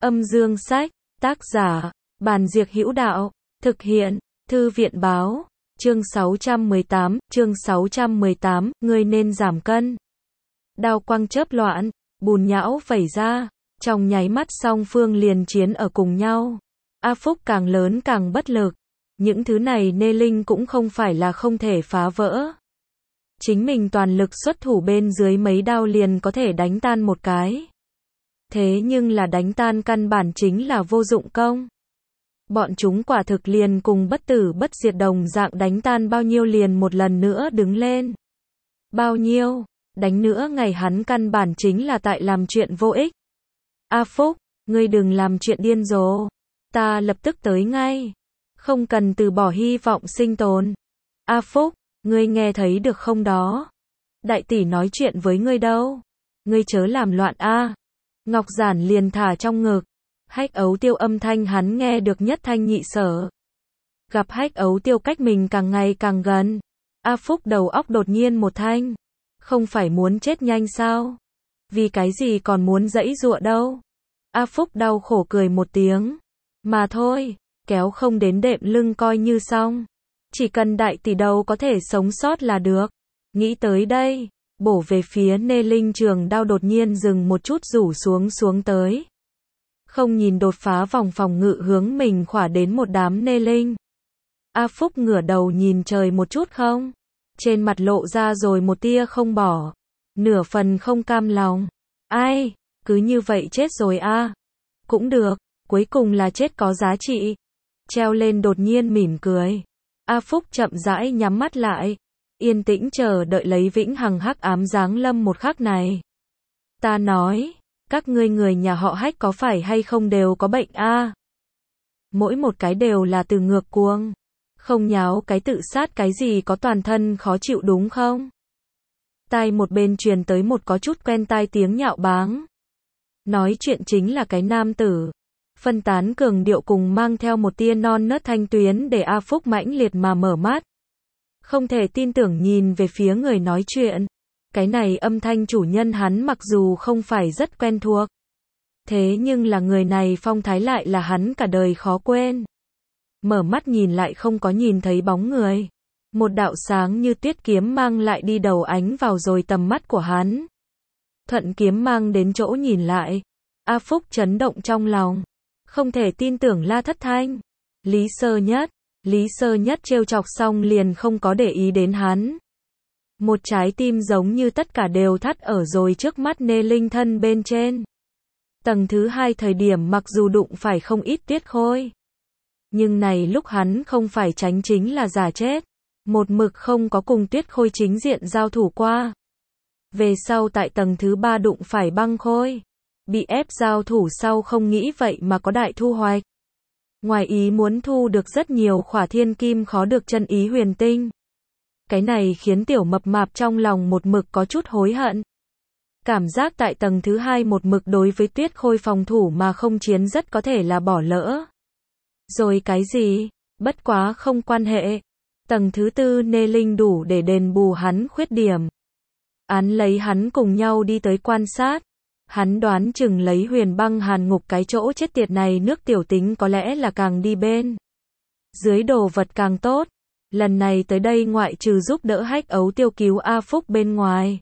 Âm dương sách, tác giả, Bàn Diệc Hữu Đạo, thực hiện, Thư viện báo, chương 618, ngươi nên giảm cân. Đao quang chớp loạn, bùn nhão vẩy ra, trong nháy mắt song phương liền chiến ở cùng nhau. A Phúc càng lớn càng bất lực, những thứ này Nê Linh cũng không phải là không thể phá vỡ. Chính mình toàn lực xuất thủ bên dưới mấy đao liền có thể đánh tan một cái. Thế nhưng là đánh tan căn bản chính là vô dụng công. Bọn chúng quả thực liền cùng bất tử bất diệt đồng dạng, đánh tan bao nhiêu liền một lần nữa đứng lên. Bao nhiêu, đánh nữa ngày hắn căn bản chính là tại làm chuyện vô ích. A Phúc, ngươi đừng làm chuyện điên rồ. Ta lập tức tới ngay. Không cần từ bỏ hy vọng sinh tồn. A Phúc, ngươi nghe thấy được không đó? Đại tỷ nói chuyện với ngươi đâu. Ngươi chớ làm loạn a. Ngọc Giản liền thả trong ngực. Hách Ấu Tiêu âm thanh hắn nghe được nhất thanh nhị sở. Gặp Hách Ấu Tiêu cách mình càng ngày càng gần. A Phúc đầu óc đột nhiên một thanh. Không phải muốn chết nhanh sao? Vì cái gì còn muốn giãy giụa đâu? A Phúc đau khổ cười một tiếng. Mà thôi, kéo không đến đệm lưng coi như xong. Chỉ cần đại tỷ đầu có thể sống sót là được. Nghĩ tới đây, bổ về phía Nê Linh trường đao đột nhiên dừng một chút rủ xuống tới. Không nhìn đột phá vòng phòng ngự hướng mình khỏa đến một đám Nê Linh. A Phúc ngửa đầu nhìn trời một chút không? Trên mặt lộ ra rồi một tia không bỏ. Nửa phần không cam lòng. Ai, cứ như vậy chết rồi a. Cũng được, cuối cùng là chết có giá trị. Treo lên đột nhiên mỉm cười. A Phúc chậm rãi nhắm mắt lại. Yên tĩnh chờ đợi lấy vĩnh hằng hắc ám giáng lâm một khắc này. Ta nói, các ngươi người nhà họ Hách có phải hay không đều có bệnh a? Mỗi một cái đều là từ ngược cuồng. Không nháo cái tự sát cái gì có toàn thân khó chịu đúng không? Tai một bên truyền tới một có chút quen tai tiếng nhạo báng. Nói chuyện chính là cái nam tử. Phân tán cường điệu cùng mang theo một tia non nớt thanh tuyến để A Phúc mãnh liệt mà mở mắt. Không thể tin tưởng nhìn về phía người nói chuyện. Cái này âm thanh chủ nhân hắn mặc dù không phải rất quen thuộc. Thế nhưng là người này phong thái lại là hắn cả đời khó quên. Mở mắt nhìn lại không có nhìn thấy bóng người. Một đạo sáng như tuyết kiếm mang lại đi đầu ánh vào rồi tầm mắt của hắn. Thuận kiếm mang đến chỗ nhìn lại. A Phúc chấn động trong lòng. Không thể tin tưởng la thất thanh. Lý Sơ Nhất trêu chọc xong liền không có để ý đến hắn. Một trái tim giống như tất cả đều thắt ở rồi trước mắt Nê Linh thân bên trên. Tầng thứ 2 thời điểm mặc dù đụng phải không ít tuyết khôi. Nhưng này lúc hắn không phải tránh chính là giả chết. Một mực không có cùng tuyết khôi chính diện giao thủ qua. Về sau tại tầng thứ 3 đụng phải băng khôi. Bị ép giao thủ sau không nghĩ vậy mà có đại thu hoạch. Ngoài ý muốn thu được rất nhiều khỏa thiên kim khó được chân ý huyền tinh. Cái này khiến tiểu mập mạp trong lòng một mực có chút hối hận. Cảm giác tại tầng thứ 2 một mực đối với tuyết khôi phòng thủ mà không chiến rất có thể là bỏ lỡ. Rồi cái gì? Bất quá không quan hệ. Tầng thứ 4 Nê Linh đủ để đền bù hắn khuyết điểm. Án lấy hắn cùng nhau đi tới quan sát. Hắn đoán chừng lấy Huyền Băng Hàn Ngục cái chỗ chết tiệt này nước tiểu tính có lẽ là càng đi bên dưới đồ vật càng tốt. Lần này tới đây ngoại trừ giúp đỡ Hách Ấu Tiêu cứu A Phúc bên ngoài.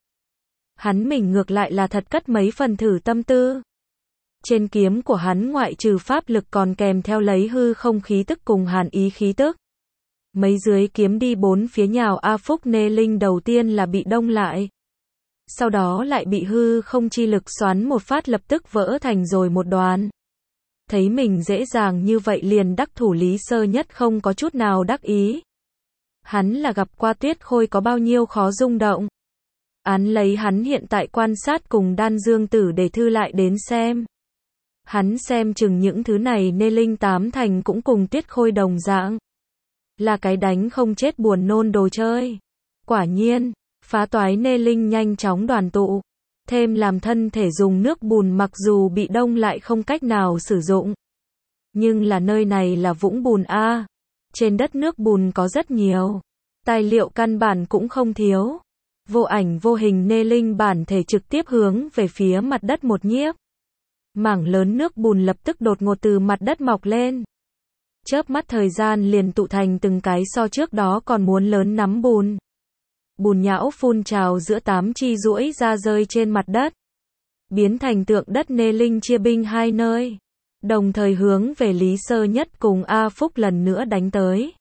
Hắn mình ngược lại là thật cất mấy phần thử tâm tư. Trên kiếm của hắn ngoại trừ pháp lực còn kèm theo lấy hư không khí tức cùng hàn ý khí tức. Mấy dưới kiếm đi bốn phía nhào A Phúc Nê Linh đầu tiên là bị đông lại. Sau đó lại bị hư không chi lực xoắn một phát lập tức vỡ thành rồi một đoàn. Thấy mình dễ dàng như vậy liền đắc thủ Lý Sơ Nhất không có chút nào đắc ý. Hắn là gặp qua tuyết khôi có bao nhiêu khó rung động. Án lấy hắn hiện tại quan sát cùng Đan Dương Tử để thư lại đến xem. Hắn xem chừng những thứ này Nê Linh 8 thành cũng cùng tuyết khôi đồng dạng. Là cái đánh không chết buồn nôn đồ chơi. Quả nhiên, phá toái Nê Linh nhanh chóng đoàn tụ. Thêm làm thân thể dùng nước bùn mặc dù bị đông lại không cách nào sử dụng. Nhưng là nơi này là vũng bùn a. Trên đất nước bùn có rất nhiều. Tài liệu căn bản cũng không thiếu. Vô ảnh vô hình Nê Linh bản thể trực tiếp hướng về phía mặt đất một nhiếp. Mảng lớn nước bùn lập tức đột ngột từ mặt đất mọc lên. Chớp mắt thời gian liền tụ thành từng cái so trước đó còn muốn lớn nắm bùn. Bùn nhão phun trào giữa tám chi duỗi ra rơi trên mặt đất. Biến thành tượng đất nê linh chia binh hai nơi. Đồng thời hướng về Lý Sơ Nhất cùng A Phúc lần nữa đánh tới.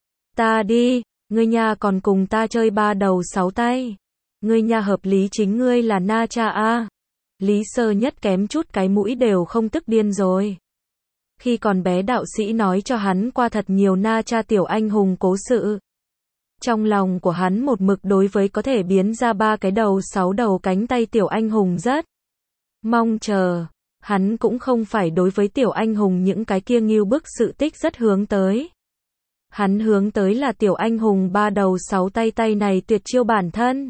Ta đi, ngươi nha còn cùng ta chơi ba đầu sáu tay. Ngươi nha hợp lý chính ngươi là Na Cha A. Lý Sơ Nhất kém chút cái mũi đều không tức điên rồi. Khi còn bé đạo sĩ nói cho hắn qua thật nhiều Na Cha tiểu anh hùng cố sự. Trong lòng của hắn một mực đối với có thể biến ra ba cái đầu sáu đầu cánh tay tiểu anh hùng rất mong chờ. Hắn cũng không phải đối với tiểu anh hùng những cái kia nghiêu bức sự tích rất hướng tới. Hắn hướng tới là tiểu anh hùng ba đầu sáu tay tay này tuyệt chiêu bản thân.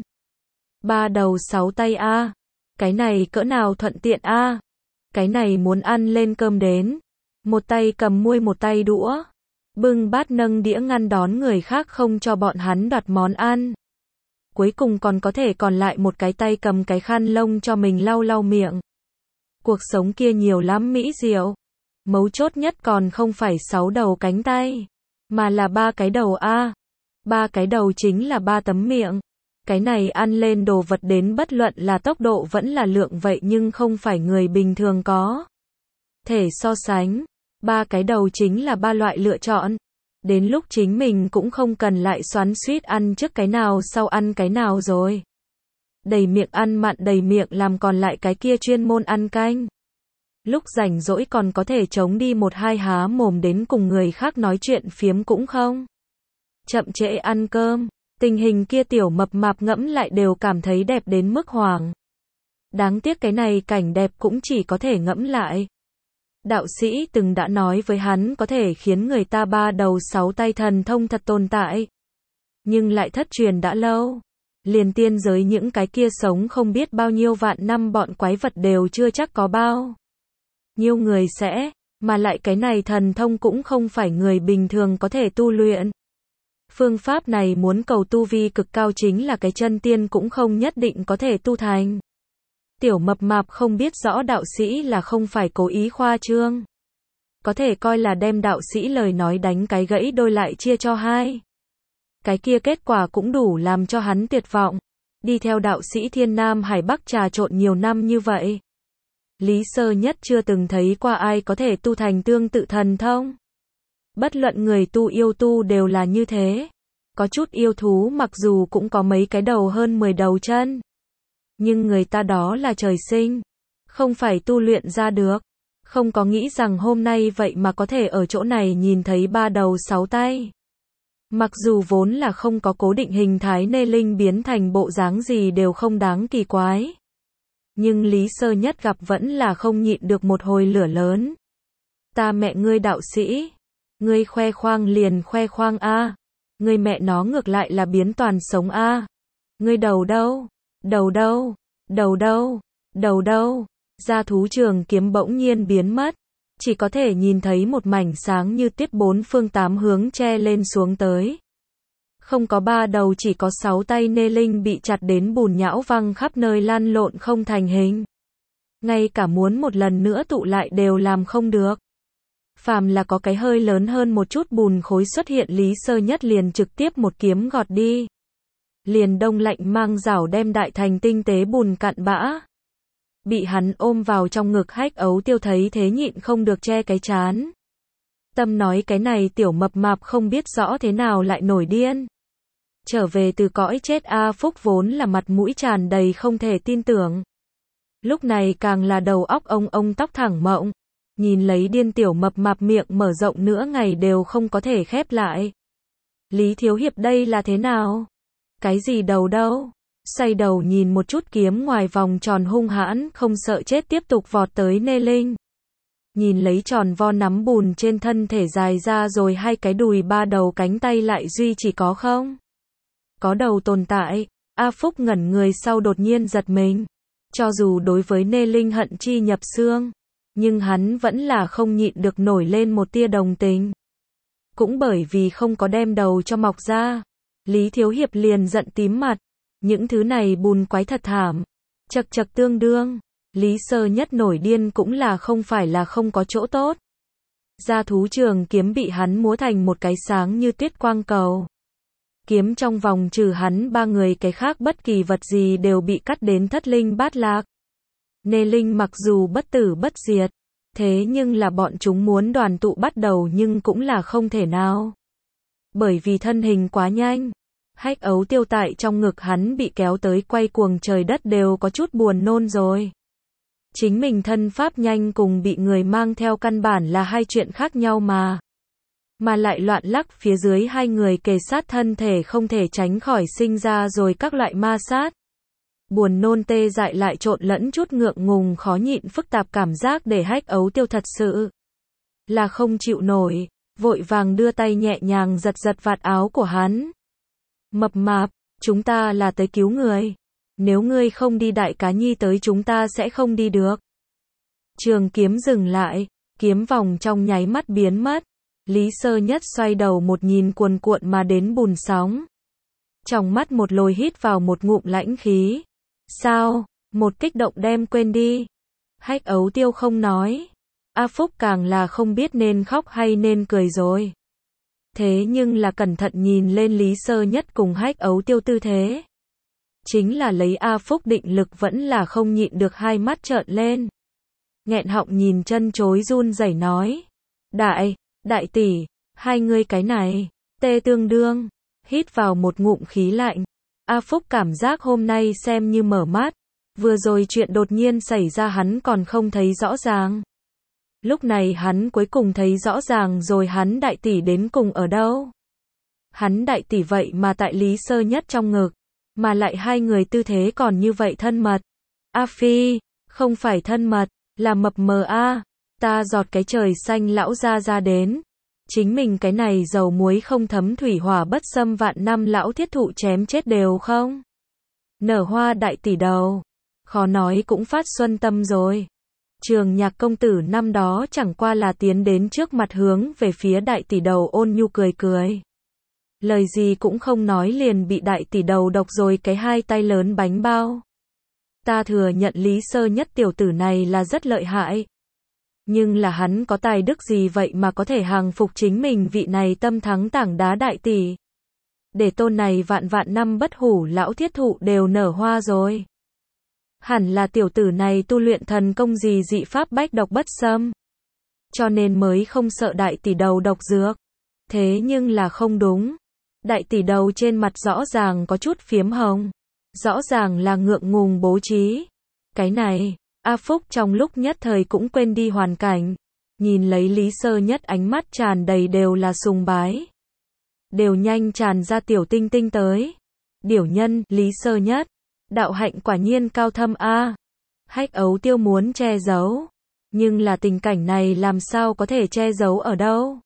Ba đầu sáu tay a, cái này cỡ nào thuận tiện a. Cái này muốn ăn lên cơm đến, một tay cầm muôi một tay đũa, bưng bát nâng đĩa ngăn đón người khác không cho bọn hắn đoạt món ăn. Cuối cùng còn có thể còn lại một cái tay cầm cái khăn lông cho mình lau lau miệng. Cuộc sống kia nhiều lắm mỹ diệu. Mấu chốt nhất còn không phải 6 đầu cánh tay, mà là 3 cái đầu a. 3 cái đầu chính là 3 tấm miệng. Cái này ăn lên đồ vật đến bất luận là tốc độ vẫn là lượng vậy nhưng không phải người bình thường có thể so sánh. 3 cái đầu chính là 3 loại lựa chọn. Đến lúc chính mình cũng không cần lại xoắn xuýt ăn trước cái nào sau ăn cái nào rồi. Đầy miệng ăn mặn đầy miệng làm còn lại cái kia chuyên môn ăn canh. Lúc rảnh rỗi còn có thể chống đi một hai há mồm đến cùng người khác nói chuyện phiếm cũng không. Chậm trễ ăn cơm, tình hình kia tiểu mập mạp ngẫm lại đều cảm thấy đẹp đến mức hoảng. Đáng tiếc cái này cảnh đẹp cũng chỉ có thể ngẫm lại. Đạo sĩ từng đã nói với hắn có thể khiến người ta ba đầu sáu tay thần thông thật tồn tại. Nhưng lại thất truyền đã lâu. Liền tiên giới những cái kia sống không biết bao nhiêu vạn năm bọn quái vật đều chưa chắc có bao nhiêu người sẽ, mà lại cái này thần thông cũng không phải người bình thường có thể tu luyện. Phương pháp này muốn cầu tu vi cực cao chính là cái chân tiên cũng không nhất định có thể tu thành. Tiểu mập mạp không biết rõ đạo sĩ là không phải cố ý khoa trương. Có thể coi là đem đạo sĩ lời nói đánh cái gãy đôi lại chia cho hai. Cái kia kết quả cũng đủ làm cho hắn tuyệt vọng. Đi theo đạo sĩ Thiên Nam Hải Bắc trà trộn nhiều năm như vậy. Lý Sơ Nhất chưa từng thấy qua ai có thể tu thành tương tự thần thông. Bất luận người tu yêu tu đều là như thế. Có chút yêu thú mặc dù cũng có mấy cái đầu hơn 10 đầu chân. Nhưng người ta đó là trời sinh. Không phải tu luyện ra được. Không có nghĩ rằng hôm nay vậy mà có thể ở chỗ này nhìn thấy ba đầu sáu tay. Mặc dù vốn là không có cố định hình thái nê linh biến thành bộ dáng gì đều không đáng kỳ quái. Nhưng Lý Sơ Nhất gặp vẫn là không nhịn được một hồi lửa lớn. Ta mẹ ngươi đạo sĩ. Ngươi khoe khoang liền khoe khoang a. Ngươi mẹ nó ngược lại là biến toàn sống a. Ngươi đầu đâu? Đầu đâu? Đầu đâu? Đầu đâu? Ra thú trường kiếm bỗng nhiên biến mất. Chỉ có thể nhìn thấy một mảnh sáng như tuyết bốn phương tám hướng che lên xuống tới. Không có ba đầu chỉ có 6 tay nê linh bị chặt đến bùn nhão văng khắp nơi lăn lộn không thành hình. Ngay cả muốn một lần nữa tụ lại đều làm không được. Phàm là có cái hơi lớn hơn một chút bùn khối xuất hiện Lý Sơ Nhất liền trực tiếp một kiếm gọt đi. Liền đông lạnh mang rảo đem đại thành tinh tế bùn cặn bã. Bị hắn ôm vào trong ngực Hách Ấu Tiêu thấy thế nhịn không được che cái trán. Tâm nói cái này tiểu mập mạp không biết rõ thế nào lại nổi điên. Trở về từ cõi chết A Phúc vốn là mặt mũi tràn đầy không thể tin tưởng. Lúc này càng là đầu óc ông tóc thẳng mộng. Nhìn lấy điên tiểu mập mạp miệng mở rộng nửa ngày đều không có thể khép lại. Lý Thiếu Hiệp đây là thế nào? Cái gì đầu đâu? Xoay đầu nhìn một chút kiếm ngoài vòng tròn hung hãn không sợ chết tiếp tục vọt tới nê linh. Nhìn lấy tròn vo nắm bùn trên thân thể dài ra rồi hai cái đùi ba đầu cánh tay lại duy chỉ có không? Có đầu tồn tại, A Phúc ngẩn người sau đột nhiên giật mình. Cho dù đối với nê linh hận chi nhập xương, nhưng hắn vẫn là không nhịn được nổi lên một tia đồng tình. Cũng bởi vì không có đem đầu cho mọc ra, Lý Thiếu Hiệp liền giận tím mặt. Những thứ này bùn quái thật thảm. Chật chật tương đương. Lý Sơ Nhất nổi điên cũng là không phải là không có chỗ tốt. Gia thú trường kiếm bị hắn múa thành một cái sáng như tuyết quang cầu. Kiếm trong vòng trừ hắn 3 người, cái khác bất kỳ vật gì đều bị cắt đến thất linh bát lạc. Nê linh mặc dù bất tử bất diệt, thế nhưng là bọn chúng muốn đoàn tụ bắt đầu nhưng cũng là không thể nào. Bởi vì thân hình quá nhanh, Hách Ấu Tiêu tại trong ngực hắn bị kéo tới quay cuồng trời đất đều có chút buồn nôn rồi. Chính mình thân pháp nhanh cùng bị người mang theo căn bản là hai chuyện khác nhau mà. Mà lại loạn lắc phía dưới hai người kề sát thân thể không thể tránh khỏi sinh ra rồi các loại ma sát. Buồn nôn tê dại lại trộn lẫn chút ngượng ngùng khó nhịn phức tạp cảm giác để Hách Ấu Tiêu thật sự là không chịu nổi, vội vàng đưa tay nhẹ nhàng giật giật vạt áo của hắn. Mập mạp, chúng ta là tới cứu người. Nếu ngươi không đi đại cá nhi tới chúng ta sẽ không đi được. Trường kiếm dừng lại, kiếm vòng trong nháy mắt biến mất. Lý Sơ Nhất xoay đầu một nhìn cuồn cuộn mà đến bùn sóng. Trong mắt một lồi hít vào một ngụm lãnh khí. Sao, một kích động đem quên đi. Hách Ấu Tiêu không nói. A Phúc càng là không biết nên khóc hay nên cười rồi. Thế nhưng là cẩn thận nhìn lên Lý Sơ Nhất cùng Hách Ấu Tiêu tư thế. Chính là lấy A Phúc định lực vẫn là không nhịn được hai mắt trợn lên. Nghẹn họng nhìn chân chối run rẩy nói. Đại tỷ, hai người cái này, tê tương đương, hít vào một ngụm khí lạnh. A Phúc cảm giác hôm nay xem như mở mắt, vừa rồi chuyện đột nhiên xảy ra hắn còn không thấy rõ ràng. Lúc này hắn cuối cùng thấy rõ ràng rồi, hắn đại tỷ đến cùng ở đâu. Hắn đại tỷ vậy mà tại Lý Sơ Nhất trong ngực, mà lại hai người tư thế còn như vậy thân mật. A Phi, không phải thân mật, là mập mờ a. Ta giọt cái trời xanh lão ra đến. Chính mình cái này dầu muối không thấm thủy hỏa bất xâm vạn năm lão thiết thụ chém chết đều không. Nở hoa đại tỷ đầu. Khó nói cũng phát xuân tâm rồi. Trường Nhạc công tử năm đó chẳng qua là tiến đến trước mặt hướng về phía đại tỷ đầu ôn nhu cười cười. Lời gì cũng không nói liền bị đại tỷ đầu độc rồi cái hai tay lớn bánh bao. Ta thừa nhận Lý Sơ Nhất tiểu tử này là rất lợi hại. Nhưng là hắn có tài đức gì vậy mà có thể hàng phục chính mình vị này tâm thắng tảng đá đại tỷ. Để tôn này vạn vạn năm bất hủ lão thiết thụ đều nở hoa rồi. Hẳn là tiểu tử này tu luyện thần công gì dị pháp bách độc bất xâm. Cho nên mới không sợ đại tỷ đầu độc dược. Thế nhưng là không đúng. Đại tỷ đầu trên mặt rõ ràng có chút phiếm hồng. Rõ ràng là ngượng ngùng bố trí. Cái này, A Phúc trong lúc nhất thời cũng quên đi hoàn cảnh. Nhìn lấy Lý Sơ Nhất ánh mắt tràn đầy đều là sùng bái. Đều nhanh tràn ra tiểu tinh tinh tới. Điểu nhân, Lý Sơ Nhất. Đạo hạnh quả nhiên cao thâm a. Hách Ấu Tiêu muốn che giấu. Nhưng là tình cảnh này làm sao có thể che giấu ở đâu.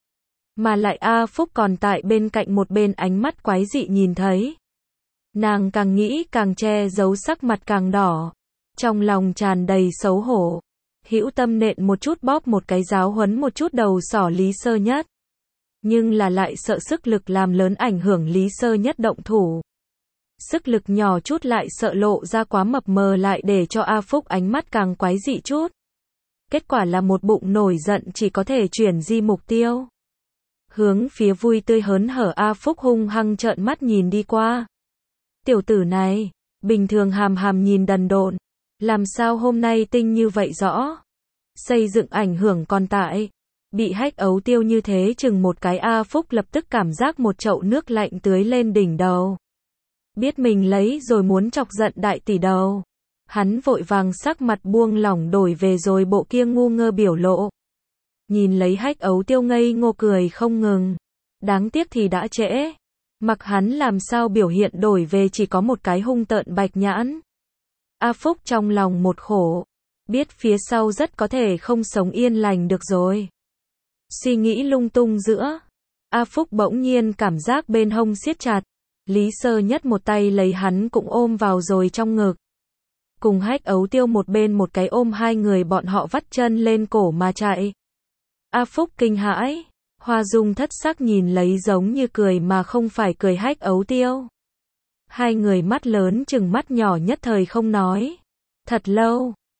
Mà lại A Phúc còn tại bên cạnh một bên ánh mắt quái dị nhìn thấy. Nàng càng nghĩ càng che giấu, sắc mặt càng đỏ. Trong lòng tràn đầy xấu hổ. Hữu tâm nện một chút bóp một cái giáo huấn một chút đầu sỏ Lý Sơ Nhất. Nhưng là lại sợ sức lực làm lớn ảnh hưởng Lý Sơ Nhất động thủ. Sức lực nhỏ chút lại sợ lộ ra quá mập mờ lại để cho A Phúc ánh mắt càng quái dị chút. Kết quả là một bụng nổi giận chỉ có thể chuyển di mục tiêu. Hướng phía vui tươi hớn hở A Phúc hung hăng trợn mắt nhìn đi qua. Tiểu tử này, bình thường hàm hàm nhìn đần độn. Làm sao hôm nay tinh như vậy rõ? Xây dựng ảnh hưởng còn tại. Bị Hách Ấu Tiêu như thế chừng một cái A Phúc lập tức cảm giác một chậu nước lạnh tưới lên đỉnh đầu. Biết mình lấy rồi muốn chọc giận đại tỷ đầu. Hắn vội vàng sắc mặt buông lỏng đổi về rồi bộ kia ngu ngơ biểu lộ. Nhìn lấy Hách Ấu Tiêu ngây ngô cười không ngừng. Đáng tiếc thì đã trễ. Mặc hắn làm sao biểu hiện đổi về chỉ có một cái hung tợn bạch nhãn. A Phúc trong lòng một khổ. Biết phía sau rất có thể không sống yên lành được rồi. Suy nghĩ lung tung giữa. A Phúc bỗng nhiên cảm giác bên hông siết chặt. Lý Sơ Nhất một tay lấy hắn cũng ôm vào rồi trong ngực. Cùng Hách Ấu Tiêu một bên một cái ôm hai người bọn họ vắt chân lên cổ mà chạy. A Phúc kinh hãi. Hoa Dung thất sắc nhìn lấy giống như cười mà không phải cười Hách Ấu Tiêu. Hai người mắt lớn chừng mắt nhỏ nhất thời không nói. Thật lâu,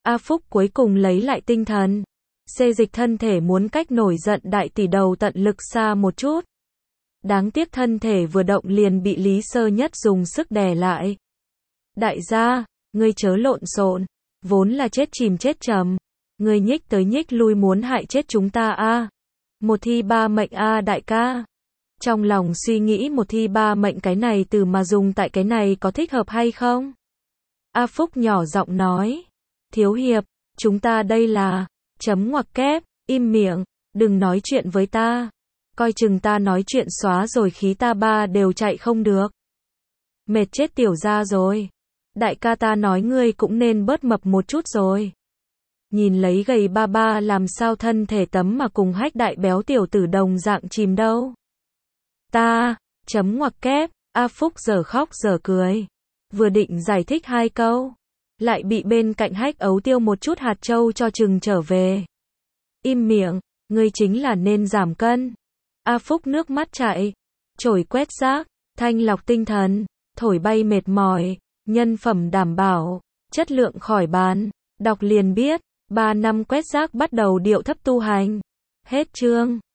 A Phúc cuối cùng lấy lại tinh thần. Xê dịch thân thể muốn cách nổi giận đại tỷ đầu tận lực xa một chút. Đáng tiếc thân thể vừa động liền bị Lý Sơ Nhất dùng sức đè lại. Đại gia, ngươi chớ lộn xộn, vốn là chết chìm chết chầm. Ngươi nhích tới nhích lui muốn hại chết chúng ta a. Một thi ba mệnh a đại ca. Trong lòng suy nghĩ một thi ba mệnh cái này từ mà dùng tại cái này có thích hợp hay không? A Phúc nhỏ giọng nói. Thiếu hiệp, chúng ta đây là, chấm ngoặc kép, im miệng, đừng nói chuyện với ta. Coi chừng ta nói chuyện xóa rồi khí ta ba đều chạy không được. Mệt chết tiểu gia rồi. Đại ca ta nói ngươi cũng nên bớt mập một chút rồi. Nhìn lấy gầy ba ba làm sao thân thể tấm mà cùng hách đại béo tiểu tử đồng dạng chìm đâu. Ta, chấm ngoặc kép, A Phúc giờ khóc giờ cười. Vừa định giải thích hai câu, lại bị bên cạnh hách ấu tiêu một chút hạt châu cho chừng trở về. Im miệng, ngươi chính là nên giảm cân. A Phúc nước mắt chảy, chổi quét rác, thanh lọc tinh thần, thổi bay mệt mỏi, nhân phẩm đảm bảo, chất lượng khỏi bàn, đọc liền biết, 3 năm quét rác bắt đầu điệu thấp tu hành. Hết chương.